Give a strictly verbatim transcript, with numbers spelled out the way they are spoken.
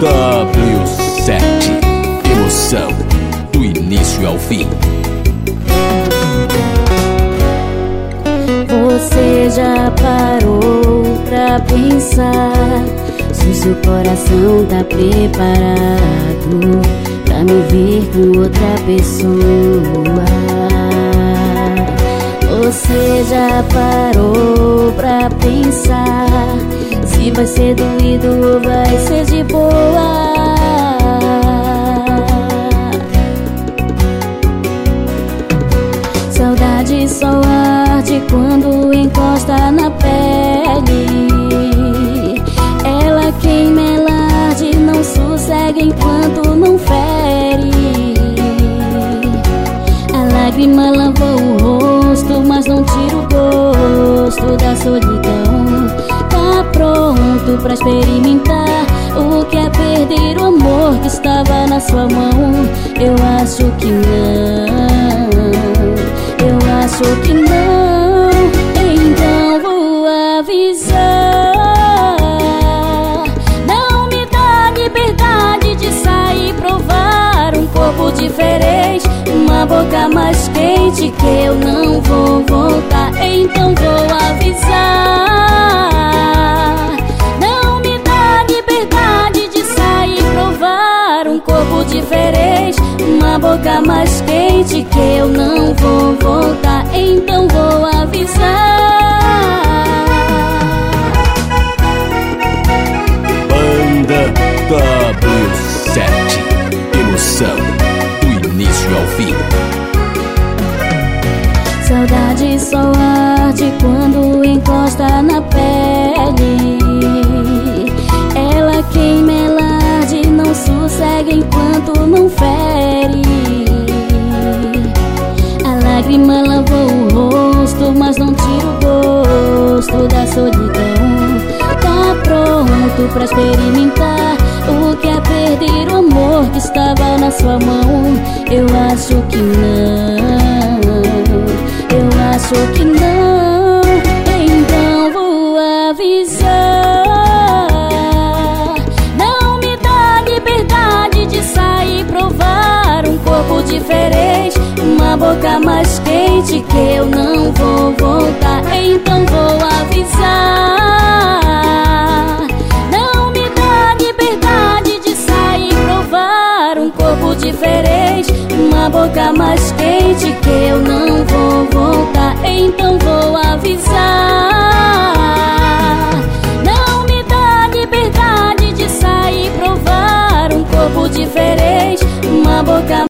W sete, emoção do início ao fim. Você já parou pra pensar se o seu coração tá preparado pra me ver com outra pessoa? Você já parou pra pensar se vai ser doído ou vai ser de boa? Saudade só arde quando encosta na pele. Ela queima, ela arde, não sossega enquanto não fere. A lágrima lavou o rosto, mas não tira o gosto da solidão. Tá pronto pra experimentar o que é perder o amor que estava na sua mão? Eu acho que não, eu acho que não. Então vou avisar, não me dá liberdade de sair, provar um corpo diferente, uma boca mais quente, que eu não vou voltar. Então vou avisar, não me dá liberdade de sair, provar um corpo diferente, uma boca mais quente, que eu não vou voltar. Então vou avisar. Banda W sete, emoção do início ao fim. Saudade só arde quando encosta na pele. Ela queima, ela arde, não sossega enquanto não fere. A lágrima lavou o rosto, mas não tira o gosto da solidão. Tá pronto pra experimentar o que é perder o amor que estava na sua mão? Eu acho que não, eu acho que não. Então vou avisar, não me dá liberdade de sair, provar um corpo diferente, uma boca mais quente, que eu não vou voltar. Então vou avisar, não me dá liberdade de sair, provar um corpo diferente, uma boca mais quente, que eu não vou voltar. Então vou avisar, não me dá liberdade de sair, provar um corpo diferente, uma boca